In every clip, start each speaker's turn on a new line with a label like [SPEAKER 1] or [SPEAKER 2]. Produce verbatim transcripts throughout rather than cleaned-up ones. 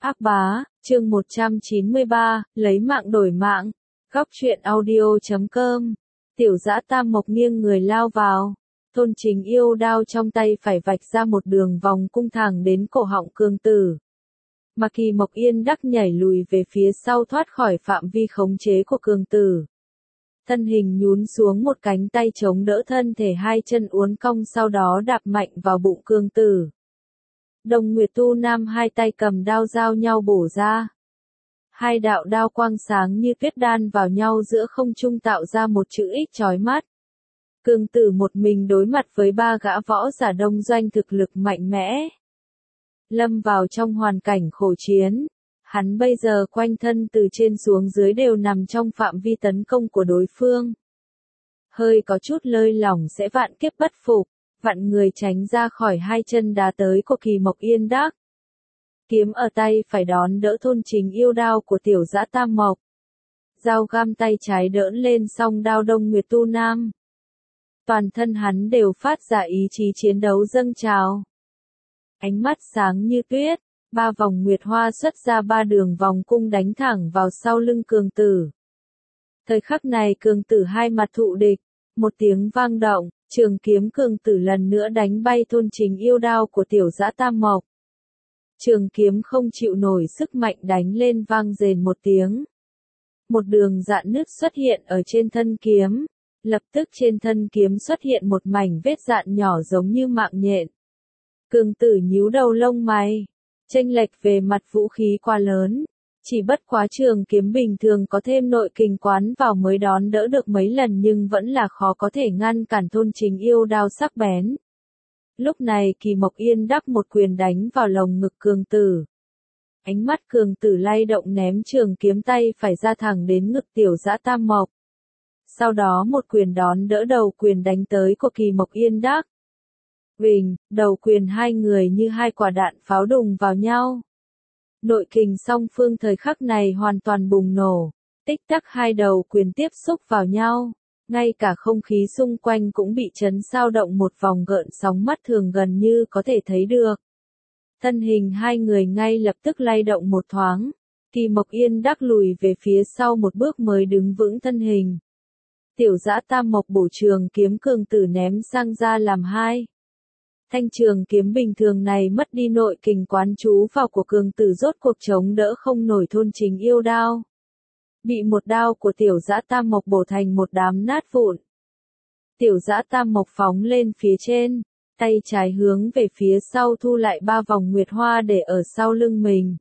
[SPEAKER 1] Ác bá, chương một trăm chín mươi ba, lấy mạng đổi mạng. Góc truyện audio chấm com. Tiểu dã Tam Mộc nghiêng người lao vào. Thôn Trình yêu đao trong tay phải vạch ra một đường vòng cung thẳng đến cổ họng Cương Tử. Mà Kỳ Mộc Yên đắc nhảy lùi về phía sau thoát khỏi phạm vi khống chế của Cương Tử. Thân hình nhún xuống, một cánh tay chống đỡ thân thể, hai chân uốn cong, sau đó đạp mạnh vào bụng Cương Tử. Đồng Nguyệt Tu Nam hai tay cầm đao giao nhau bổ ra. Hai đạo đao quang sáng như tuyết đan vào nhau giữa không trung tạo ra một chữ X chói mắt. Cương Tử một mình đối mặt với ba gã võ giả đông doanh thực lực mạnh mẽ. Lâm vào trong hoàn cảnh khổ chiến. Hắn bây giờ quanh thân từ trên xuống dưới đều nằm trong phạm vi tấn công của đối phương. Hơi có chút lơi lỏng sẽ vạn kiếp bất phục. Vạn người tránh ra khỏi hai chân đá tới của Kỳ Mộc Yên đắc. Kiếm ở tay phải đón đỡ Thôn Trình yêu đao của tiểu dã Tam Mộc. Dao găm tay trái đỡn lên song đao Đông Nguyệt Tu Nam. Toàn thân hắn đều phát ra ý chí chiến đấu dâng trào. Ánh mắt sáng như tuyết, ba vòng nguyệt hoa xuất ra ba đường vòng cung đánh thẳng vào sau lưng Cương Tử. Thời khắc này Cương Tử hai mặt thụ địch, một tiếng vang động. Trường kiếm Cương Tử lần nữa đánh bay Thôn Trình yêu đao của tiểu dã Tam Mộc. Trường kiếm không chịu nổi sức mạnh đánh lên vang rền một tiếng. Một đường rạn nứt xuất hiện ở trên thân kiếm. Lập tức trên thân kiếm xuất hiện một mảnh vết rạn nhỏ giống như mạng nhện. Cương Tử nhíu đầu lông mày. Chênh lệch về mặt vũ khí quá lớn. Chỉ bất quá trường kiếm bình thường có thêm nội kình quán vào mới đón đỡ được mấy lần, nhưng vẫn là khó có thể ngăn cản Thôn Trình yêu đao sắc bén. Lúc này Kỳ Mộc Yên đắp một quyền đánh vào lồng ngực Cương Tử. Ánh mắt Cương Tử lay động ném trường kiếm tay phải ra thẳng đến ngực tiểu dã Tam Mộc. Sau đó một quyền đón đỡ đầu quyền đánh tới của Kỳ Mộc Yên đắc. Bình, đầu quyền hai người như hai quả đạn pháo đùng vào nhau. Nội kình song phương thời khắc này hoàn toàn bùng nổ, tích tắc hai đầu quyền tiếp xúc vào nhau, ngay cả không khí xung quanh cũng bị chấn sao động một vòng gợn sóng mắt thường gần như có thể thấy được. Thân hình hai người ngay lập tức lay động một thoáng, Kỳ Mộc Yên đắc lùi về phía sau một bước mới đứng vững thân hình. Tiểu dã Tam Mộc bổ trường kiếm Cương Tử ném sang ra làm hai. Thanh trường kiếm bình thường này mất đi nội kình quán chú vào của Cương Tử, rốt cuộc chống đỡ không nổi Thôn Trình yêu đao. Bị một đao của tiểu dã Tam Mộc bổ thành một đám nát vụn. Tiểu dã Tam Mộc phóng lên phía trên, tay trái hướng về phía sau thu lại ba vòng nguyệt hoa để ở sau lưng mình.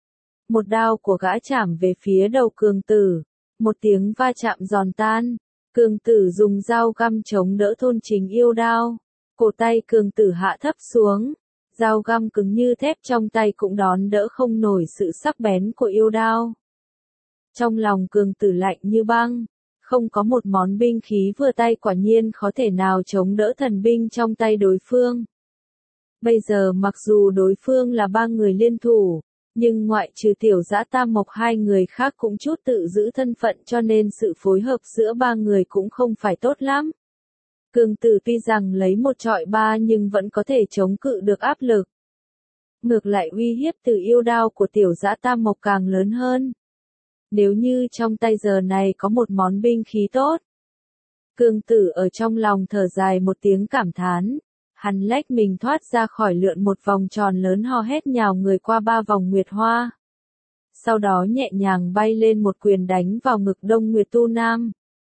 [SPEAKER 1] Một đao của gã chạm về phía đầu Cương Tử, một tiếng va chạm giòn tan. Cương Tử dùng dao găm chống đỡ Thôn Trình yêu đao. Cổ tay Cương Tử hạ thấp xuống, dao găm cứng như thép trong tay cũng đón đỡ không nổi sự sắc bén của yêu đao. Trong lòng Cương Tử lạnh như băng, không có một món binh khí vừa tay quả nhiên khó thể nào chống đỡ thần binh trong tay đối phương. Bây giờ mặc dù đối phương là ba người liên thủ, nhưng ngoại trừ tiểu dã Tam Mộc hai người khác cũng chút tự giữ thân phận, cho nên sự phối hợp giữa ba người cũng không phải tốt lắm. Cương Tử tuy rằng lấy một trọi ba nhưng vẫn có thể chống cự được áp lực. Ngược lại uy hiếp từ yêu đao của tiểu dã Tam Mộc càng lớn hơn. Nếu như trong tay giờ này có một món binh khí tốt. Cương Tử ở trong lòng thở dài một tiếng cảm thán. Hắn lách mình thoát ra khỏi lượn một vòng tròn lớn, ho hét nhào người qua ba vòng nguyệt hoa. Sau đó nhẹ nhàng bay lên một quyền đánh vào ngực Đông Nguyệt Tu Nam.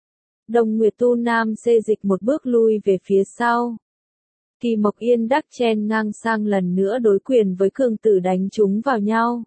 [SPEAKER 1] Đông Nguyệt Tu Nam xê dịch một bước lui về phía sau. Kỳ Mộc Yên đắc chen ngang sang lần nữa đối quyền với Cương Tử đánh chúng vào nhau.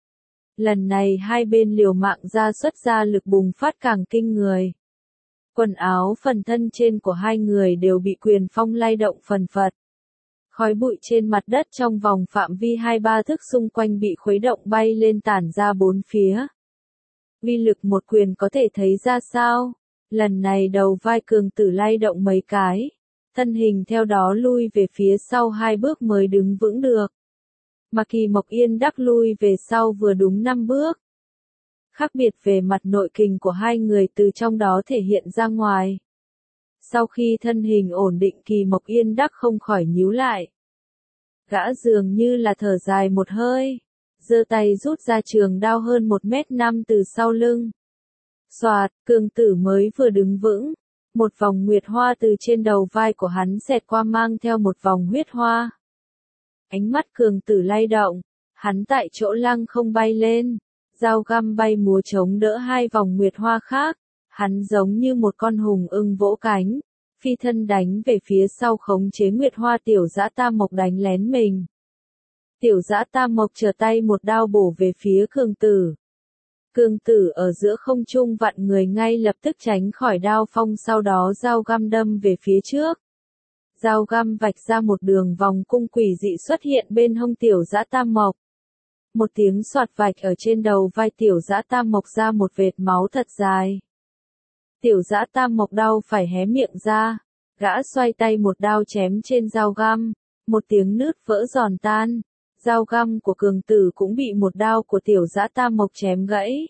[SPEAKER 1] Lần này hai bên liều mạng ra xuất ra lực bùng phát càng kinh người. Quần áo phần thân trên của hai người đều bị quyền phong lay động phần phật. Khói bụi trên mặt đất trong vòng phạm vi hai ba thước xung quanh bị khuấy động bay lên tản ra bốn phía. Uy lực một quyền có thể thấy ra sao? Lần này đầu vai Cương Tử lay động mấy cái, thân hình theo đó lui về phía sau hai bước mới đứng vững được. Mà Kỳ Mộc Yên đắc lui về sau vừa đúng năm bước. Khác biệt về mặt nội kình của hai người từ trong đó thể hiện ra ngoài. Sau khi thân hình ổn định, Kỳ Mộc Yên đắc không khỏi nhíu lại. Gã dường như là thở dài một hơi. giơ tay rút ra trường đao hơn một mét năm từ sau lưng. Xoạt, Cường Tử mới vừa đứng vững, một vòng nguyệt hoa từ trên đầu vai của hắn xẹt qua mang theo một vòng huyết hoa. Ánh mắt Cường Tử lay động, hắn tại chỗ lăng không bay lên, dao găm bay múa chống đỡ hai vòng nguyệt hoa khác, hắn giống như một con hùng ưng vỗ cánh, phi thân đánh về phía sau khống chế nguyệt hoa tiểu dã tam mộc đánh lén mình. Tiểu dã tam mộc trở tay một đao bổ về phía Cường Tử. Cường Tử ở giữa không trung vặn người ngay lập tức tránh khỏi đao phong, sau đó dao găm đâm về phía trước. Dao găm vạch ra một đường vòng cung quỷ dị xuất hiện bên hông tiểu dã tam mộc. Một tiếng xoạt vạch ở trên đầu vai tiểu dã tam mộc ra một vệt máu thật dài. Tiểu dã tam mộc đau phải hé miệng ra, gã xoay tay một đao chém trên dao găm, một tiếng nứt vỡ giòn tan. Dao găm của Cường Tử cũng bị một đao của tiểu dã tam mộc chém gãy.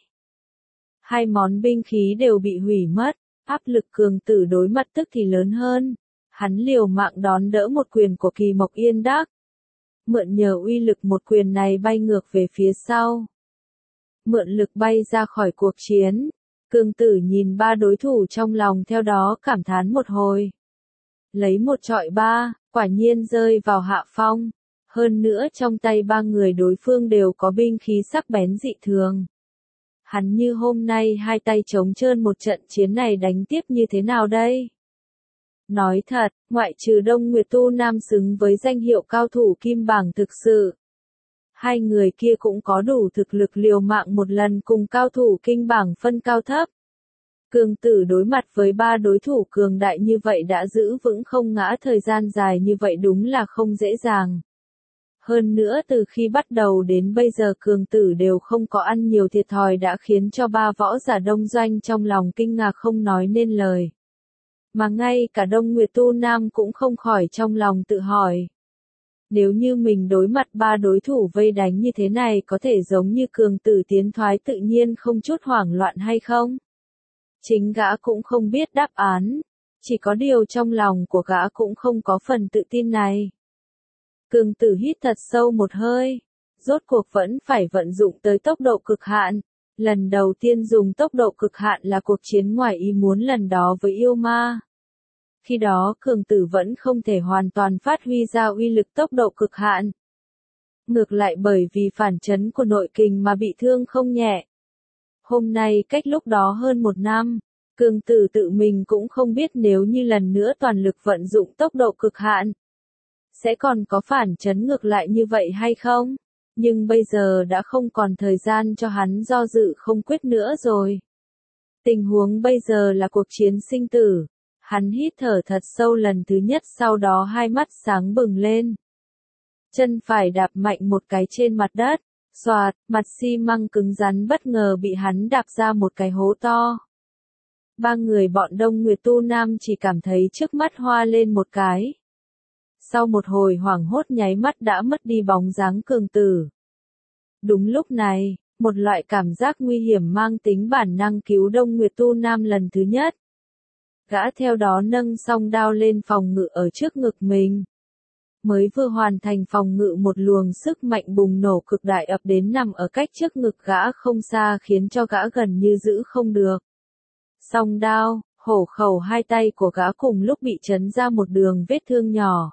[SPEAKER 1] Hai món binh khí đều bị hủy mất, áp lực Cường Tử đối mặt tức thì lớn hơn. Hắn liều mạng đón đỡ một quyền của Kỳ Mộc Yên Đắc. Mượn nhờ uy lực một quyền này bay ngược về phía sau. Mượn lực bay ra khỏi cuộc chiến. Cường Tử nhìn ba đối thủ trong lòng theo đó cảm thán một hồi. Lấy một trọi ba, quả nhiên rơi vào hạ phong. Hơn nữa trong tay ba người đối phương đều có binh khí sắc bén dị thường. Hắn như hôm nay hai tay trống trơn một trận chiến này đánh tiếp như thế nào đây? Nói thật, ngoại trừ Đông Nguyệt Tu Nam xứng với danh hiệu cao thủ kim bảng thực sự. Hai người kia cũng có đủ thực lực liều mạng một lần cùng cao thủ kinh bảng phân cao thấp. Cường Tử đối mặt với ba đối thủ cường đại như vậy đã giữ vững không ngã thời gian dài như vậy đúng là không dễ dàng. Hơn nữa từ khi bắt đầu đến bây giờ Cường Tử đều không có ăn nhiều thiệt thòi đã khiến cho ba võ giả Đông Doanh trong lòng kinh ngạc không nói nên lời. Mà ngay cả Đông Nguyệt Tu Nam cũng không khỏi trong lòng tự hỏi. Nếu như mình đối mặt ba đối thủ vây đánh như thế này có thể giống như Cường Tử tiến thoái tự nhiên không chút hoảng loạn hay không? Chính gã cũng không biết đáp án, chỉ có điều trong lòng của gã cũng không có phần tự tin này. Cường Tử hít thật sâu một hơi, rốt cuộc vẫn phải vận dụng tới tốc độ cực hạn. Lần đầu tiên dùng tốc độ cực hạn là cuộc chiến ngoài ý muốn lần đó với yêu ma. Khi đó Cường Tử vẫn không thể hoàn toàn phát huy ra uy lực tốc độ cực hạn. Ngược lại bởi vì phản chấn của nội kình mà bị thương không nhẹ. Hôm nay cách lúc đó hơn một năm, Cường Tử tự mình cũng không biết nếu như lần nữa toàn lực vận dụng tốc độ cực hạn. Sẽ còn có phản chấn ngược lại như vậy hay không? Nhưng bây giờ đã không còn thời gian cho hắn do dự không quyết nữa rồi. Tình huống bây giờ là cuộc chiến sinh tử. Hắn hít thở thật sâu lần thứ nhất sau đó hai mắt sáng bừng lên. Chân phải đạp mạnh một cái trên mặt đất, xoạt, mặt xi măng cứng rắn bất ngờ bị hắn đạp ra một cái hố to. Ba người bọn Đông Nguyệt Tu Nam chỉ cảm thấy trước mắt hoa lên một cái. Sau một hồi hoảng hốt nháy mắt đã mất đi bóng dáng Cường Tử. Đúng lúc này, một loại cảm giác nguy hiểm mang tính bản năng cứu Đông Nguyệt Tu Nam lần thứ nhất. Gã theo đó nâng song đao lên phòng ngự ở trước ngực mình. Mới vừa hoàn thành phòng ngự một luồng sức mạnh bùng nổ cực đại ập đến nằm ở cách trước ngực gã không xa khiến cho gã gần như giữ không được. Song đao, hổ khẩu hai tay của gã cùng lúc bị chấn ra một đường vết thương nhỏ.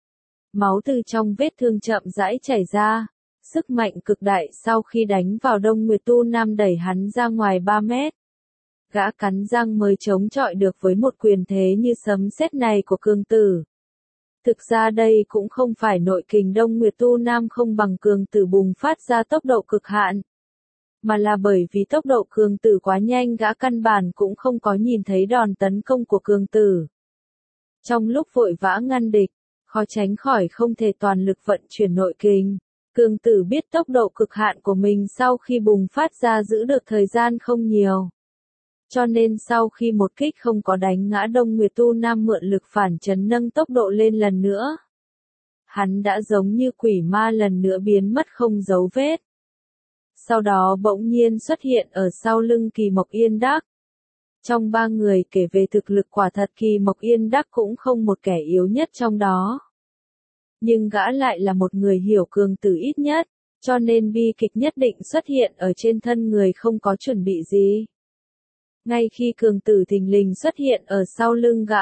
[SPEAKER 1] Máu từ trong vết thương chậm rãi chảy ra. Sức mạnh cực đại sau khi đánh vào Đông Nguyệt Tu Nam đẩy hắn ra ngoài ba mét. Gã cắn răng mới chống chọi được với một quyền thế như sấm sét này của Cường Tử. Thực ra đây cũng không phải nội kình Đông Nguyệt Tu Nam không bằng Cường Tử bùng phát ra tốc độ cực hạn. Mà là bởi vì tốc độ Cường Tử quá nhanh gã căn bản cũng không có nhìn thấy đòn tấn công của Cường Tử. Trong lúc vội vã ngăn địch, khó tránh khỏi không thể toàn lực vận chuyển nội kình. Cường Tử biết tốc độ cực hạn của mình sau khi bùng phát ra giữ được thời gian không nhiều. Cho nên sau khi một kích không có đánh ngã Đông Nguyệt Tu Nam mượn lực phản chấn nâng tốc độ lên lần nữa. Hắn đã giống như quỷ ma lần nữa biến mất không dấu vết. Sau đó bỗng nhiên xuất hiện ở sau lưng Kỳ Mộc Yên Đắc. Trong ba người kể về thực lực quả thật Kỳ Mộc Yên Đắc cũng không một kẻ yếu nhất trong đó. Nhưng gã lại là một người hiểu Cường Tử ít nhất, cho nên bi kịch nhất định xuất hiện ở trên thân người không có chuẩn bị gì. Ngay khi cường tử thình lình xuất hiện ở sau lưng gã,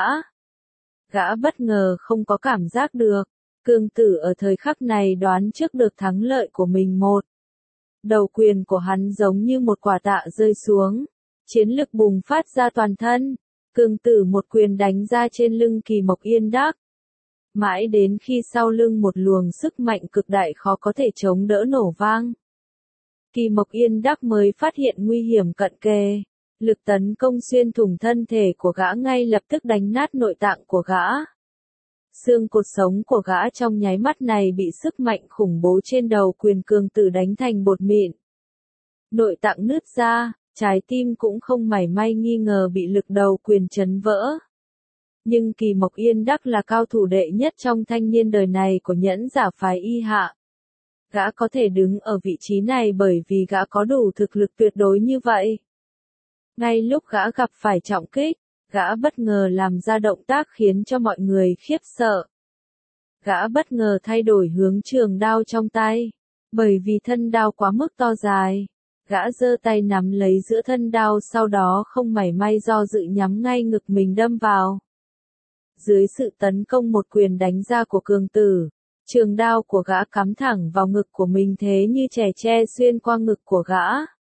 [SPEAKER 1] gã bất ngờ không có cảm giác được, cường tử ở thời khắc này đoán trước được thắng lợi của mình một. Đầu quyền của hắn giống như một quả tạ rơi xuống, chiến lực bùng phát ra toàn thân, cường tử một quyền đánh ra trên lưng Kỳ Mộc Yên Đắc. Mãi đến khi sau lưng một luồng sức mạnh cực đại khó có thể chống đỡ nổ vang, Kỳ Mộc Yên Đắc mới phát hiện nguy hiểm cận kề. Lực tấn công xuyên thủng thân thể của gã ngay lập tức đánh nát nội tạng của gã. Xương cột sống của gã trong nháy mắt này bị sức mạnh khủng bố trên đầu quyền cường tử đánh thành bột mịn. Nội tạng nứt ra, trái tim cũng không mảy may nghi ngờ bị lực đầu quyền chấn vỡ. Nhưng Kỳ Mộc Yên Đắc là cao thủ đệ nhất trong thanh niên đời này của nhẫn giả phái Y Hạ. Gã có thể đứng ở vị trí này bởi vì gã có đủ thực lực tuyệt đối như vậy. Ngay lúc gã gặp phải trọng kích, gã bất ngờ làm ra động tác khiến cho mọi người khiếp sợ. Gã bất ngờ thay đổi hướng trường đao trong tay, bởi vì thân đao quá mức to dài. Gã giơ tay nắm lấy giữa thân đao sau đó không mảy may do dự nhắm ngay ngực mình đâm vào. Dưới sự tấn công một quyền đánh ra của cường tử, trường đao của gã cắm thẳng vào ngực của mình thế như chẻ tre xuyên qua ngực của gã.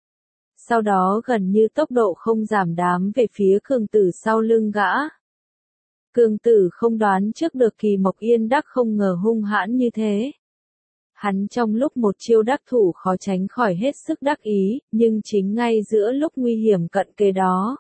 [SPEAKER 1] Sau đó gần như tốc độ không giảm đám về phía cường tử sau lưng gã. Cường tử không đoán trước được Kỳ Mộc Yên Đắc không ngờ hung hãn như thế. Hắn trong lúc một chiêu đắc thủ khó tránh khỏi hết sức đắc ý, nhưng chính ngay giữa lúc nguy hiểm cận kề đó,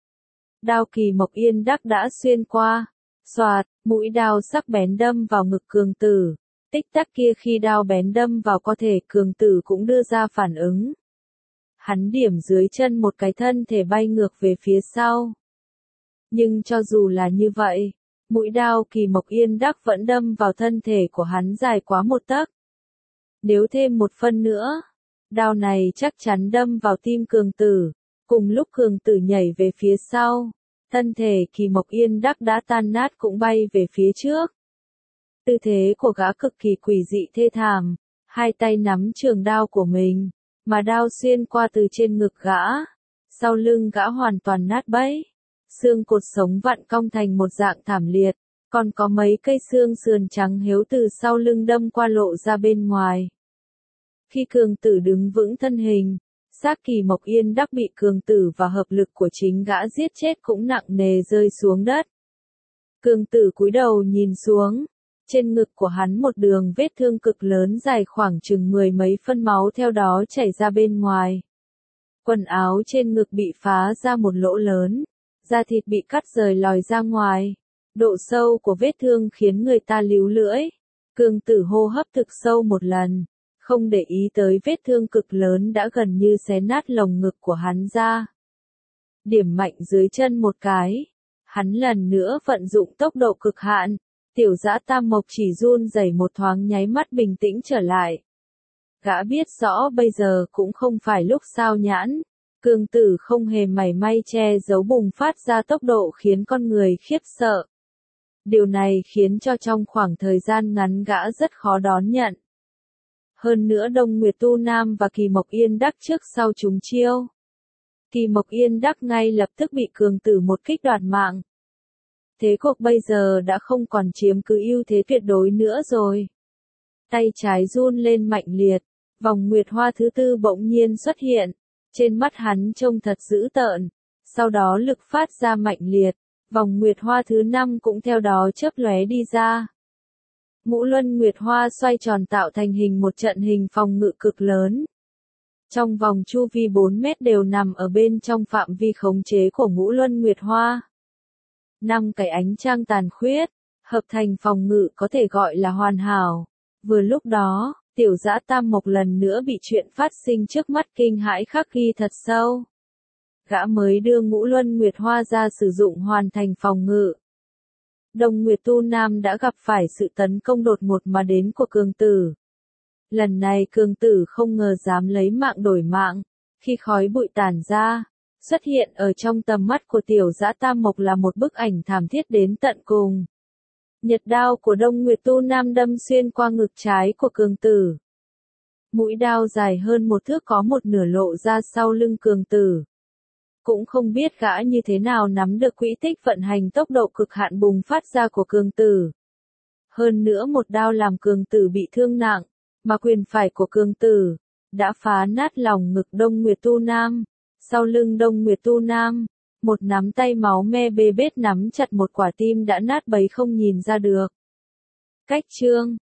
[SPEAKER 1] đao Kỳ Mộc Yên Đắc đã xuyên qua, xoạt, mũi đao sắc bén đâm vào ngực cường tử. Tích tắc kia khi đao bén đâm vào cơ thể cường tử cũng đưa ra phản ứng. Hắn điểm dưới chân một cái thân thể bay ngược về phía sau. Nhưng cho dù là như vậy, mũi đao Kỳ Mộc Yên Đắc vẫn đâm vào thân thể của hắn dài quá một tấc. Nếu thêm một phân nữa, đao này chắc chắn đâm vào tim cường tử. Cùng lúc cường tử nhảy về phía sau, thân thể Kỳ Mộc Yên Đắc đã tan nát cũng bay về phía trước. Tư thế của gã cực kỳ quỷ dị thê thảm, hai tay nắm trường đao của mình, mà đao xuyên qua từ trên ngực gã, sau lưng gã hoàn toàn nát bấy. Xương cột sống vặn cong thành một dạng thảm liệt, còn có mấy cây xương sườn trắng hiếu từ sau lưng đâm qua lộ ra bên ngoài. Khi cường tử đứng vững thân hình, xác Kỳ Mộc Yên Đắc bị cường tử và hợp lực của chính gã giết chết cũng nặng nề rơi xuống đất. Cường tử cúi đầu nhìn xuống, trên ngực của hắn một đường vết thương cực lớn dài khoảng chừng mười mấy phân máu theo đó chảy ra bên ngoài. Quần áo trên ngực bị phá ra một lỗ lớn, da thịt bị cắt rời lòi ra ngoài. Độ sâu của vết thương khiến người ta líu lưỡi. Cường tử hô hấp thực sâu một lần, không để ý tới vết thương cực lớn đã gần như xé nát lồng ngực của hắn ra. Điểm mạnh dưới chân một cái, hắn lần nữa vận dụng tốc độ cực hạn. Tiểu Dã Tam Mộc chỉ run rẩy một thoáng nháy mắt bình tĩnh trở lại. Gã biết rõ bây giờ cũng không phải lúc sao nhãn, cường tử không hề mảy may che giấu bùng phát ra tốc độ khiến con người khiếp sợ. Điều này khiến cho trong khoảng thời gian ngắn gã rất khó đón nhận. Hơn nữa Đông Nguyệt Tu Nam và Kỳ Mộc Yên Đắc trước sau trúng chiêu. Kỳ Mộc Yên Đắc ngay lập tức bị cường tử một kích đoạt mạng. Thế cuộc bây giờ đã không còn chiếm cứ ưu thế tuyệt đối nữa rồi. Tay trái run lên mạnh liệt, vòng nguyệt hoa thứ tư bỗng nhiên xuất hiện, trên mắt hắn trông thật dữ tợn, sau đó lực phát ra mạnh liệt, vòng nguyệt hoa thứ năm cũng theo đó chớp lóe đi ra. Ngũ luân nguyệt hoa xoay tròn tạo thành hình một trận hình phòng ngự cực lớn. Trong vòng chu vi bốn mét đều nằm ở bên trong phạm vi khống chế của ngũ luân nguyệt hoa. Năm cái ánh trăng tàn khuyết, hợp thành phòng ngự có thể gọi là hoàn hảo. Vừa lúc đó, Tiểu Dã Tam Mộc lần nữa bị chuyện phát sinh trước mắt kinh hãi khắc ghi thật sâu. Gã mới đưa ngũ luân nguyệt hoa ra sử dụng hoàn thành phòng ngự. Đông Nguyệt Tu Nam đã gặp phải sự tấn công đột ngột mà đến của cường tử. Lần này cường tử không ngờ dám lấy mạng đổi mạng, khi khói bụi tản ra, xuất hiện ở trong tầm mắt của Tiểu Dã Tam Mộc là một bức ảnh thảm thiết đến tận cùng. Nhật đao của Đông Nguyệt Tu Nam đâm xuyên qua ngực trái của cường tử. Mũi đao dài hơn một thước có một nửa lộ ra sau lưng Cường Tử. Cũng không biết gã như thế nào nắm được quỹ tích vận hành tốc độ cực hạn bùng phát ra của Cường Tử. Hơn nữa một đao làm Cường Tử bị thương nặng, mà quyền phải của Cường Tử đã phá nát lòng ngực Đông Nguyệt Tu Nam. Sau lưng Đông Nguyệt Tu Nam, một nắm tay máu me bê bết nắm chặt một quả tim đã nát bấy không nhìn ra được. Cách chương